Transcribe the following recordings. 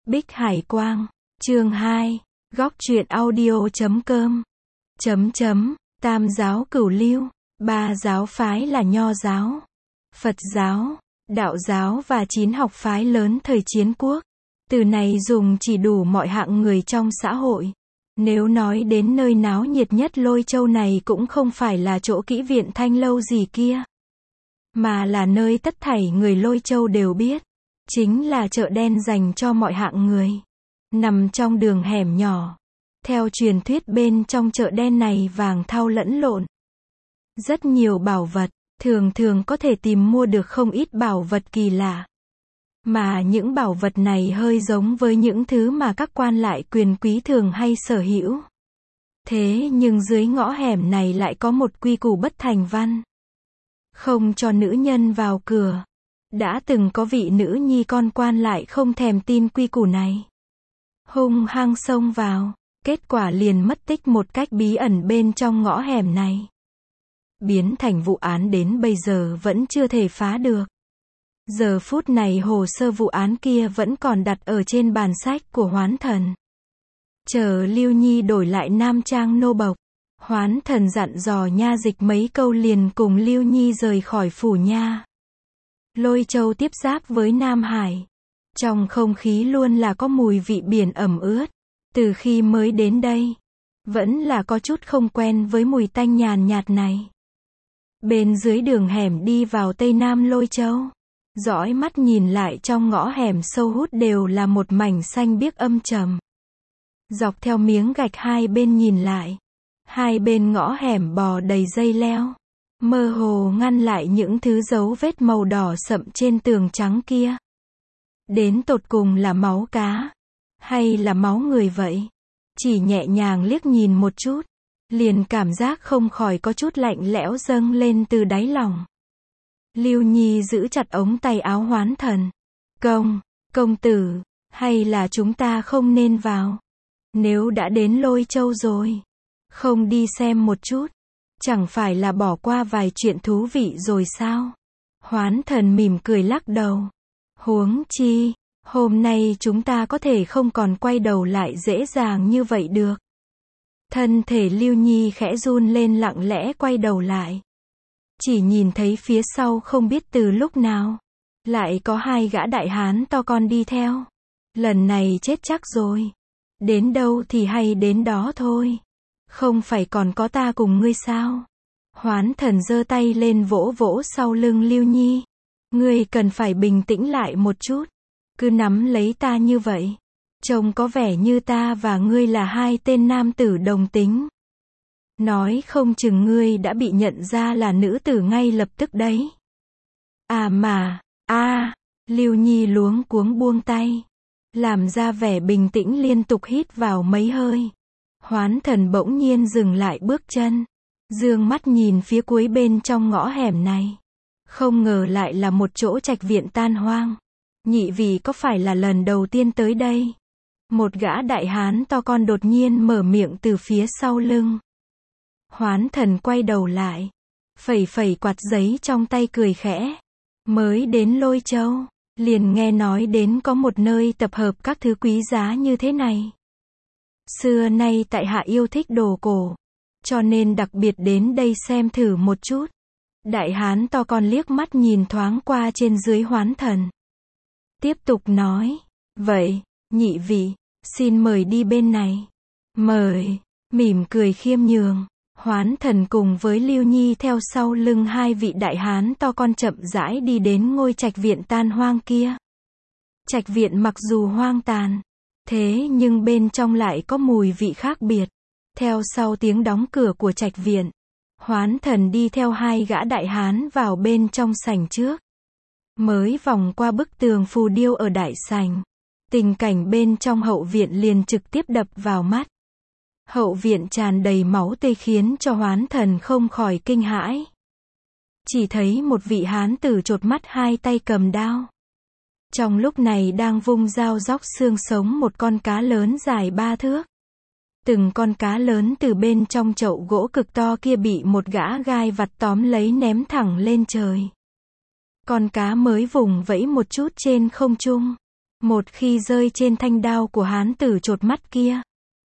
Bích Hải Quang, chương 2, góc truyện audio.com. Tam giáo cửu lưu, ba giáo phái là Nho giáo, Phật giáo, Đạo giáo và 9 học phái lớn thời chiến quốc. Từ này dùng chỉ đủ mọi hạng người trong xã hội. Nếu nói đến nơi náo nhiệt nhất Lôi Châu này cũng không phải là chỗ kỹ viện Thanh Lâu gì kia, mà là nơi tất thảy người Lôi Châu đều biết. Chính là chợ đen dành cho mọi hạng người. Nằm trong đường hẻm nhỏ. Theo truyền thuyết bên trong chợ đen này vàng thau lẫn lộn. Rất nhiều bảo vật, thường thường có thể tìm mua được không ít bảo vật kỳ lạ. Mà những bảo vật này hơi giống với những thứ mà các quan lại quyền quý thường hay sở hữu. Thế nhưng dưới ngõ hẻm này lại có một quy củ bất thành văn. Không cho nữ nhân vào cửa. Đã từng có vị nữ nhi con quan lại không thèm tin quy củ này. Hung hăng xông vào, kết quả liền mất tích một cách bí ẩn bên trong ngõ hẻm này. Biến thành vụ án đến bây giờ vẫn chưa thể phá được. Giờ phút này hồ sơ vụ án kia vẫn còn đặt ở trên bàn sách của Hoán Thần. Chờ Lưu Nhi đổi lại nam trang nô bộc. Hoán Thần dặn dò nha dịch mấy câu liền cùng Lưu Nhi rời khỏi phủ nha. Lôi Châu tiếp giáp với Nam Hải. Trong không khí luôn là có mùi vị biển ẩm ướt. Từ khi mới đến đây, vẫn là có chút không quen với mùi tanh nhàn nhạt này. Bên dưới đường hẻm đi vào Tây Nam Lôi Châu, dõi mắt nhìn lại trong ngõ hẻm sâu hút đều là một mảnh xanh biếc âm trầm. Dọc theo miếng gạch hai bên nhìn lại, hai bên ngõ hẻm bò đầy dây leo, mơ hồ ngăn lại những thứ dấu vết màu đỏ sậm trên tường trắng kia. Đến tột cùng là máu cá, hay là máu người vậy? Chỉ nhẹ nhàng liếc nhìn một chút, liền cảm giác không khỏi có chút lạnh lẽo dâng lên từ đáy lòng. Lưu Nhi giữ chặt ống tay áo Hoán Thần. Công tử, hay là chúng ta không nên vào? Nếu đã đến Lôi Châu rồi, không đi xem một chút, chẳng phải là bỏ qua vài chuyện thú vị rồi sao? Hoán Thần mỉm cười lắc đầu. Huống chi, hôm nay chúng ta có thể không còn quay đầu lại dễ dàng như vậy được. Thân thể Lưu Nhi khẽ run lên lặng lẽ quay đầu lại. Chỉ nhìn thấy phía sau không biết từ lúc nào, lại có hai gã đại hán to con đi theo. Lần này chết chắc rồi. Đến đâu thì hay đến đó thôi. Không phải còn có ta cùng ngươi sao? Hoán Thần giơ tay lên vỗ vỗ sau lưng Lưu Nhi. Ngươi cần phải bình tĩnh lại một chút. Cứ nắm lấy ta như vậy. Trông có vẻ như ta và ngươi là hai tên nam tử đồng tính. Nói không chừng ngươi đã bị nhận ra là nữ tử ngay lập tức đấy. Lưu Nhi luống cuống buông tay. Làm ra vẻ bình tĩnh liên tục hít vào mấy hơi. Hoán Thần bỗng nhiên dừng lại bước chân. Dương mắt nhìn phía cuối bên trong ngõ hẻm này. Không ngờ lại là một chỗ trạch viện tan hoang. Nhị vị có phải là lần đầu tiên tới đây? Một gã đại hán to con đột nhiên mở miệng từ phía sau lưng. Hoán Thần quay đầu lại, phẩy phẩy quạt giấy trong tay cười khẽ. Mới đến Lôi Châu, liền nghe nói đến có một nơi tập hợp các thứ quý giá như thế này. Xưa nay tại hạ yêu thích đồ cổ, cho nên đặc biệt đến đây xem thử một chút. Đại hán to con liếc mắt nhìn thoáng qua trên dưới Hoán Thần. Tiếp tục nói, vậy, nhị vị, xin mời đi bên này. Mời, mỉm cười khiêm nhường. Hoán Thần cùng với Lưu Nhi theo sau lưng hai vị đại hán to con chậm rãi đi đến ngôi trạch viện tan hoang kia. Trạch viện mặc dù hoang tàn, thế nhưng bên trong lại có mùi vị khác biệt. Theo sau tiếng đóng cửa của trạch viện, Hoán Thần đi theo hai gã đại hán vào bên trong sảnh trước. Mới vòng qua bức tường phù điêu ở đại sảnh, tình cảnh bên trong hậu viện liền trực tiếp đập vào mắt. Hậu viện tràn đầy máu tươi khiến cho Hoán Thần không khỏi kinh hãi. Chỉ thấy một vị hán tử chột mắt hai tay cầm đao. Trong lúc này đang vung dao róc xương sống một con cá lớn dài 3 thước. Từng con cá lớn từ bên trong chậu gỗ cực to kia bị một gã gai vặt tóm lấy ném thẳng lên trời. Con cá mới vùng vẫy một chút trên không trung, Một khi rơi trên thanh đao của hán tử chột mắt kia,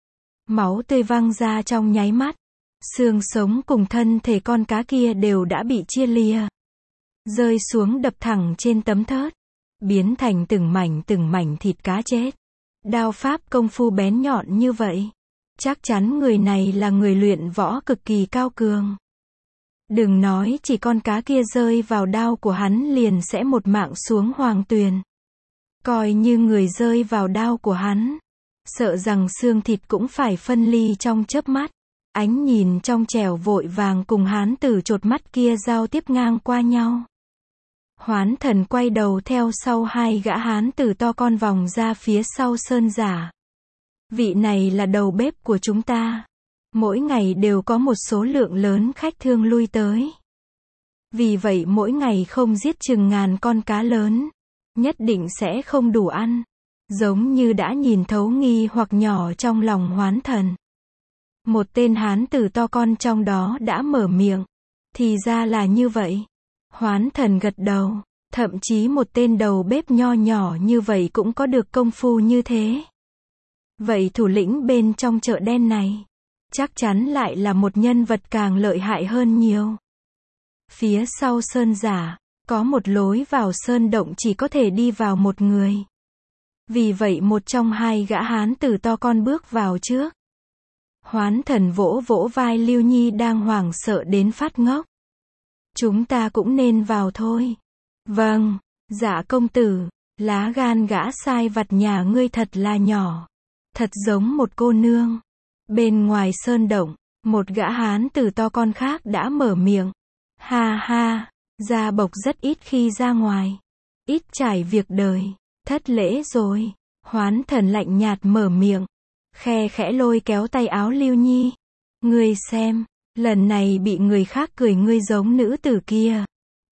máu tươi văng ra trong nháy mắt. Xương sống cùng thân thể con cá kia đều đã bị chia lìa, rơi xuống đập thẳng trên tấm thớt, biến thành từng mảnh thịt cá chết. Đao pháp công phu bén nhọn như vậy, chắc chắn người này là người luyện võ cực kỳ cao cường. Đừng nói chỉ con cá kia rơi vào đao của hắn liền sẽ một mạng xuống hoàng tuyền. Coi như người rơi vào đao của hắn, sợ rằng xương thịt cũng phải phân ly trong chớp mắt. Ánh nhìn trong trẻo vội vàng cùng hán tử chột mắt kia giao tiếp ngang qua nhau. Hoán Thần quay đầu theo sau hai gã hán tử to con vòng ra phía sau sơn giả. Vị này là đầu bếp của chúng ta. Mỗi ngày đều có một số lượng lớn khách thương lui tới. Vì vậy mỗi ngày không giết chừng ngàn con cá lớn, nhất định sẽ không đủ ăn. Giống như đã nhìn thấu nghi hoặc nhỏ trong lòng Hoán Thần. Một tên hán tử to con trong đó đã mở miệng. Thì ra là như vậy. Hoán Thần gật đầu. Thậm chí một tên đầu bếp nho nhỏ như vậy cũng có được công phu như thế. Vậy thủ lĩnh bên trong chợ đen này, chắc chắn lại là một nhân vật càng lợi hại hơn nhiều. Phía sau sơn giả, có một lối vào sơn động chỉ có thể đi vào một người. Vì vậy một trong hai gã hán tử to con bước vào trước. Hoán Thần vỗ vỗ vai Lưu Nhi đang hoảng sợ đến phát ngốc. Chúng ta cũng nên vào thôi. Vâng, dạ công tử, lá gan gã sai vặt nhà ngươi thật là nhỏ. Thật giống một cô nương. Bên ngoài sơn động, một gã hán tử to con khác đã mở miệng. Ha ha, gia bộc rất ít khi ra ngoài. Ít trải việc đời, thất lễ rồi. Hoán Thần lạnh nhạt mở miệng. Khe khẽ lôi kéo tay áo Lưu Nhi. Ngươi xem, lần này bị người khác cười ngươi giống nữ tử kia.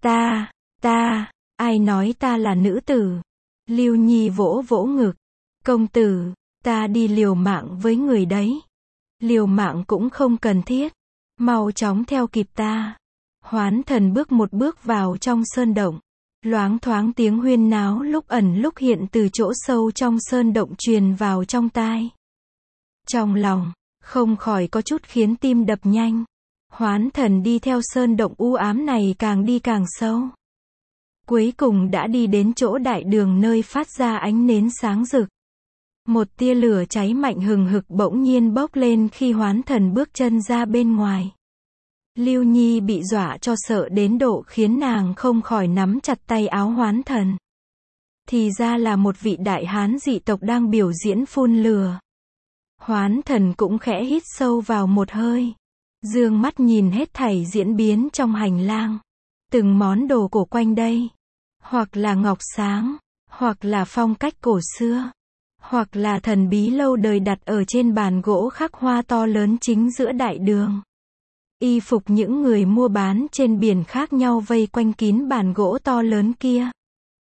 Ta, ai nói ta là nữ tử? Lưu Nhi vỗ vỗ ngực. Công tử, ta đi liều mạng với người đấy. Liều mạng cũng không cần thiết. Mau chóng theo kịp ta. Hoán Thần bước một bước vào trong sơn động. Loáng thoáng tiếng huyên náo lúc ẩn lúc hiện từ chỗ sâu trong sơn động truyền vào trong tai. Trong lòng, không khỏi có chút khiến tim đập nhanh. Hoán Thần đi theo sơn động u ám này càng đi càng sâu. Cuối cùng đã đi đến chỗ đại đường nơi phát ra ánh nến sáng rực. Một tia lửa cháy mạnh hừng hực bỗng nhiên bốc lên khi Hoán Thần bước chân ra bên ngoài. Lưu Nhi bị dọa cho sợ đến độ khiến nàng không khỏi nắm chặt tay áo Hoán Thần. Thì ra là một vị đại hán dị tộc đang biểu diễn phun lửa. Hoán Thần cũng khẽ hít sâu vào một hơi. Dương mắt nhìn hết thảy diễn biến trong hành lang. Từng món đồ cổ quanh đây. Hoặc là ngọc sáng, hoặc là phong cách cổ xưa, hoặc là thần bí lâu đời đặt ở trên bàn gỗ khắc hoa to lớn chính giữa đại đường. Y phục những người mua bán trên biển khác nhau vây quanh kín bàn gỗ to lớn kia.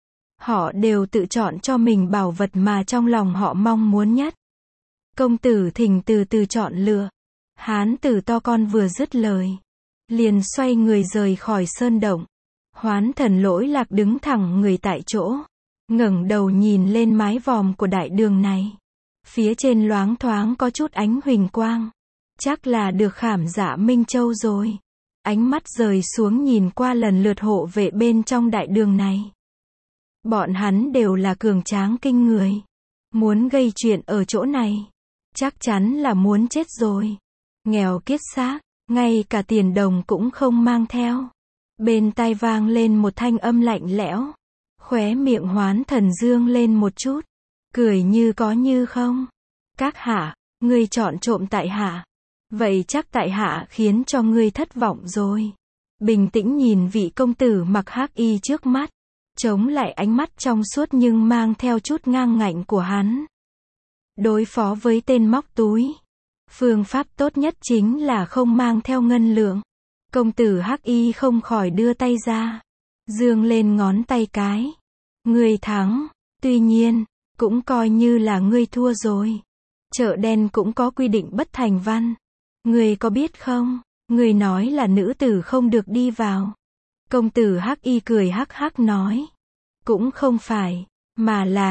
Họ đều tự chọn cho mình bảo vật mà trong lòng họ mong muốn nhất. Công tử thỉnh từ từ chọn lựa. Hán tử to con vừa dứt lời, liền xoay người rời khỏi sơn động. Hoán Thần lỗi lạc đứng thẳng người tại chỗ, ngẩng đầu nhìn lên mái vòm của đại đường này. Phía trên loáng thoáng có chút ánh huỳnh quang. Chắc là được khảm dạ Minh Châu rồi. Ánh mắt rời xuống nhìn qua lần lượt hộ vệ bên trong đại đường này. Bọn hắn đều là cường tráng kinh người. Muốn gây chuyện ở chỗ này, chắc chắn là muốn chết rồi. Nghèo kiết xác, ngay cả tiền đồng cũng không mang theo. Bên tai vang lên một thanh âm lạnh lẽo. Khóe miệng Hoán Thần dương lên một chút, cười như có như không. Các hạ, ngươi chọn trộm tại hạ. Vậy chắc tại hạ khiến cho ngươi thất vọng rồi. Bình tĩnh nhìn vị công tử mặc hắc y trước mắt, chống lại ánh mắt trong suốt nhưng mang theo chút ngang ngạnh của hắn. Đối phó với tên móc túi, phương pháp tốt nhất chính là không mang theo ngân lượng. Công tử hắc y không khỏi đưa tay ra, giương lên ngón tay cái. Ngươi thắng, tuy nhiên, cũng coi như là ngươi thua rồi. Chợ đen cũng có quy định bất thành văn. Ngươi có biết không, ngươi nói là nữ tử không được đi vào. Công tử hắc y cười hắc hắc nói. Cũng không phải, mà là,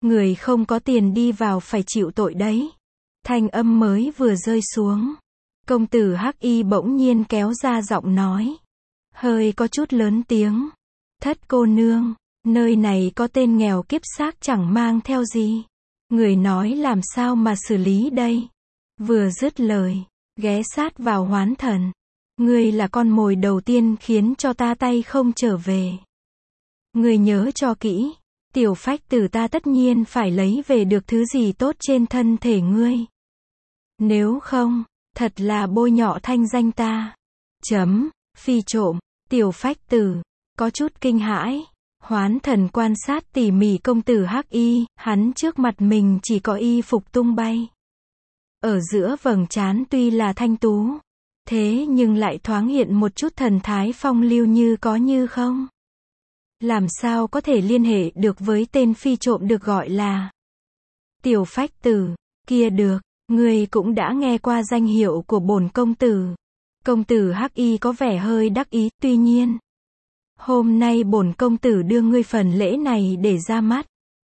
Người không có tiền đi vào phải chịu tội đấy. Thanh âm mới vừa rơi xuống. Công tử Hắc Y bỗng nhiên kéo ra giọng nói. Hơi có chút lớn tiếng. Thất cô nương, nơi này có tên nghèo kiếp xác chẳng mang theo gì. Người nói làm sao mà xử lý đây? Vừa dứt lời, ghé sát vào Hoán Thần. Ngươi là con mồi đầu tiên khiến cho ta tay không trở về. Ngươi nhớ cho kỹ, tiểu phách tử ta tất nhiên phải lấy về được thứ gì tốt trên thân thể ngươi. Nếu không, thật là bôi nhọ thanh danh ta. Phi trộm, tiểu phách tử, có chút kinh hãi. Hoán Thần quan sát tỉ mỉ công tử Hắc Y, hắn trước mặt mình chỉ có y phục tung bay. Ở giữa vầng trán tuy là thanh tú, thế nhưng lại thoáng hiện một chút thần thái phong lưu như có như không. Làm sao có thể liên hệ được với tên phi trộm được gọi là tiểu phách tử, kia được, ngươi cũng đã nghe qua danh hiệu của bổn công tử. Công tử Hắc Y có vẻ hơi đắc ý, tuy nhiên, hôm nay bổn công tử đưa ngươi phần lễ này để ra mắt.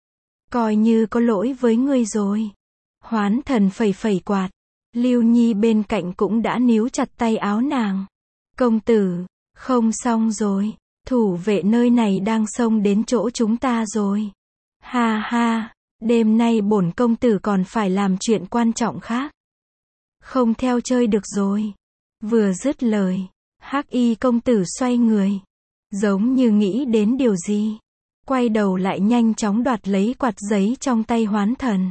Coi như có lỗi với ngươi rồi. Hoán Thần phẩy phẩy quạt. Lưu Nhi bên cạnh cũng đã níu chặt tay áo nàng. Công tử, không xong rồi. Thủ vệ nơi này đang xông đến chỗ chúng ta rồi. Ha ha, đêm nay bổn công tử còn phải làm chuyện quan trọng khác. Không theo chơi được rồi. Vừa dứt lời, Hắc Y công tử xoay người. Giống như nghĩ đến điều gì. Quay đầu lại nhanh chóng đoạt lấy quạt giấy trong tay Hoán Thần.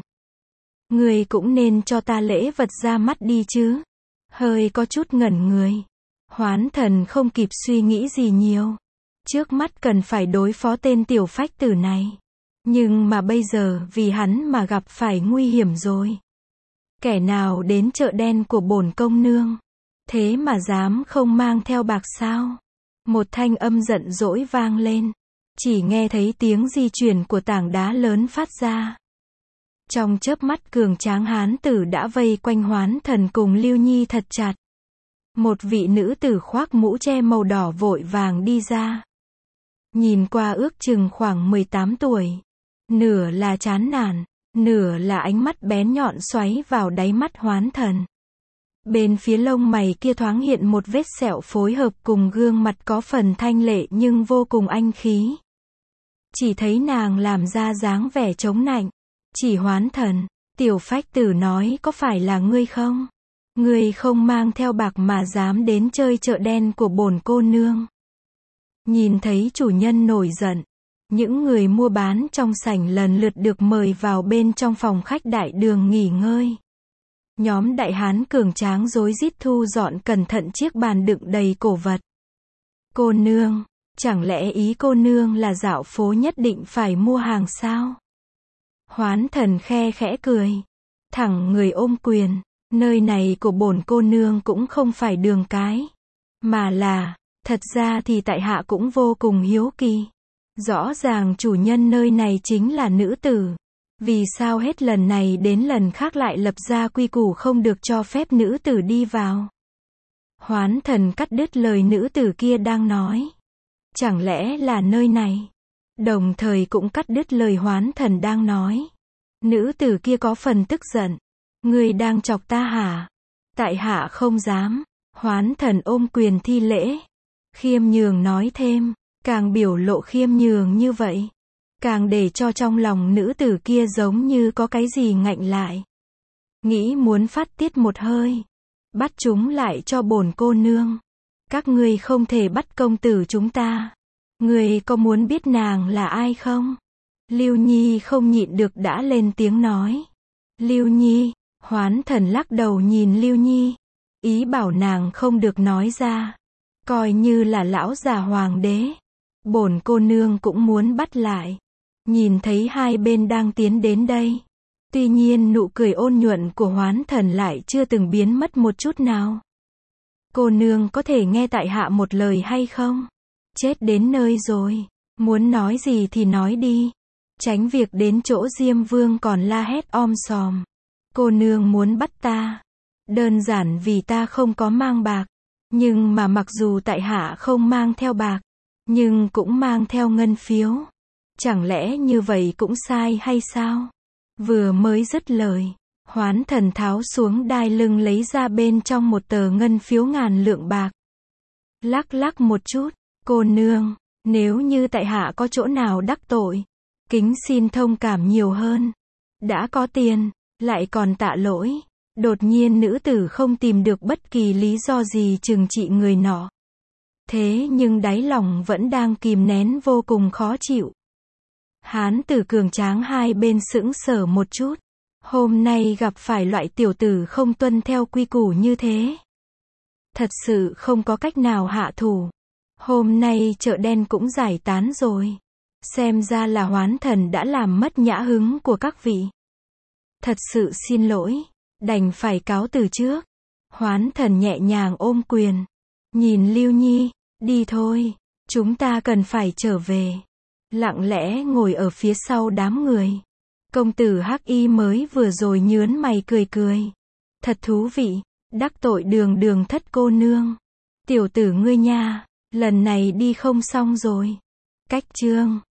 Người cũng nên cho ta lễ vật ra mắt đi chứ. Hơi có chút ngẩn người. Hoán Thần không kịp suy nghĩ gì nhiều. Trước mắt cần phải đối phó tên tiểu phách tử này. Nhưng mà bây giờ vì hắn mà gặp phải nguy hiểm rồi. Kẻ nào đến chợ đen của bổn công nương. Thế mà dám không mang theo bạc sao? Một thanh âm giận dỗi vang lên. Chỉ nghe thấy tiếng di chuyển của tảng đá lớn phát ra. Trong chớp mắt cường tráng hán tử đã vây quanh Hoán Thần cùng Lưu Nhi thật chặt. Một vị nữ tử khoác mũ che màu đỏ vội vàng đi ra. Nhìn qua ước chừng khoảng 18 tuổi. Nửa là chán nản, nửa là ánh mắt bén nhọn xoáy vào đáy mắt Hoán Thần. Bên phía lông mày kia thoáng hiện một vết sẹo phối hợp cùng gương mặt có phần thanh lệ nhưng vô cùng anh khí. Chỉ thấy nàng làm ra dáng vẻ chống nạnh. Chỉ Hoán Thần, tiểu phách tử nói có phải là ngươi không? Ngươi không mang theo bạc mà dám đến chơi chợ đen của bổn cô nương. Nhìn thấy chủ nhân nổi giận. Những người mua bán trong sảnh lần lượt được mời vào bên trong phòng khách đại đường nghỉ ngơi. Nhóm đại hán cường tráng rối rít thu dọn cẩn thận chiếc bàn đựng đầy cổ vật. Cô nương, chẳng lẽ ý cô nương là dạo phố nhất định phải mua hàng sao? Hoán Thần khe khẽ cười. Thẳng người ôm quyền, nơi này của bổn cô nương cũng không phải đường cái. Mà là, thật ra thì tại hạ cũng vô cùng hiếu kỳ. Rõ ràng chủ nhân nơi này chính là nữ tử. Vì sao hết lần này đến lần khác lại lập ra quy củ không được cho phép nữ tử đi vào? Hoán Thần cắt đứt lời nữ tử kia đang nói. Chẳng lẽ là nơi này? Đồng thời cũng cắt đứt lời Hoán Thần đang nói. Nữ tử kia có phần tức giận. Ngươi đang chọc ta hả? Tại hạ không dám. Hoán Thần ôm quyền thi lễ. Khiêm nhường nói thêm. Càng biểu lộ khiêm nhường như vậy, càng để cho trong lòng nữ tử kia giống như có cái gì ngạnh lại. Nghĩ muốn phát tiết một hơi. Bắt chúng lại cho bổn cô nương. Các ngươi không thể bắt công tử chúng ta. Ngươi có muốn biết nàng là ai không? Lưu Nhi không nhịn được đã lên tiếng nói. Lưu Nhi, Hoán Thần lắc đầu nhìn Lưu Nhi. Ý bảo nàng không được nói ra. Coi như là lão già hoàng đế. Bổn cô nương cũng muốn bắt lại. Nhìn thấy hai bên đang tiến đến đây. Tuy nhiên nụ cười ôn nhuận của Hoán Thần lại chưa từng biến mất một chút nào. Cô nương có thể nghe tại hạ một lời hay không? Chết đến nơi rồi. Muốn nói gì thì nói đi. Tránh việc đến chỗ Diêm Vương còn la hét om sòm. Cô nương muốn bắt ta. Đơn giản vì ta không có mang bạc. Nhưng mà mặc dù tại hạ không mang theo bạc. Nhưng cũng mang theo ngân phiếu. Chẳng lẽ như vậy cũng sai hay sao? Vừa mới dứt lời, Hoán Thần tháo xuống đai lưng lấy ra bên trong một tờ ngân phiếu 1000 lượng bạc. Lắc lắc một chút, cô nương, nếu như tại hạ có chỗ nào đắc tội, kính xin thông cảm nhiều hơn. Đã có tiền, lại còn tạ lỗi. Đột nhiên nữ tử không tìm được bất kỳ lý do gì trừng trị người nọ. Thế nhưng đáy lòng vẫn đang kìm nén vô cùng khó chịu. Hán tử cường tráng hai bên sững sờ một chút. Hôm nay gặp phải loại tiểu tử không tuân theo quy củ như thế. Thật sự không có cách nào hạ thủ. Hôm nay chợ đen cũng giải tán rồi. Xem ra là Hoán Thần đã làm mất nhã hứng của các vị. Thật sự xin lỗi, đành phải cáo từ trước. Hoán Thần nhẹ nhàng ôm quyền. Nhìn Lưu Nhi, đi thôi, chúng ta cần phải trở về. Lặng lẽ ngồi ở phía sau đám người. Công tử Hắc Y mới vừa rồi nhớn mày cười cười. Thật thú vị, đắc tội Đường thất cô nương. Tiểu tử ngươi nha, lần này đi không xong rồi. Cách chương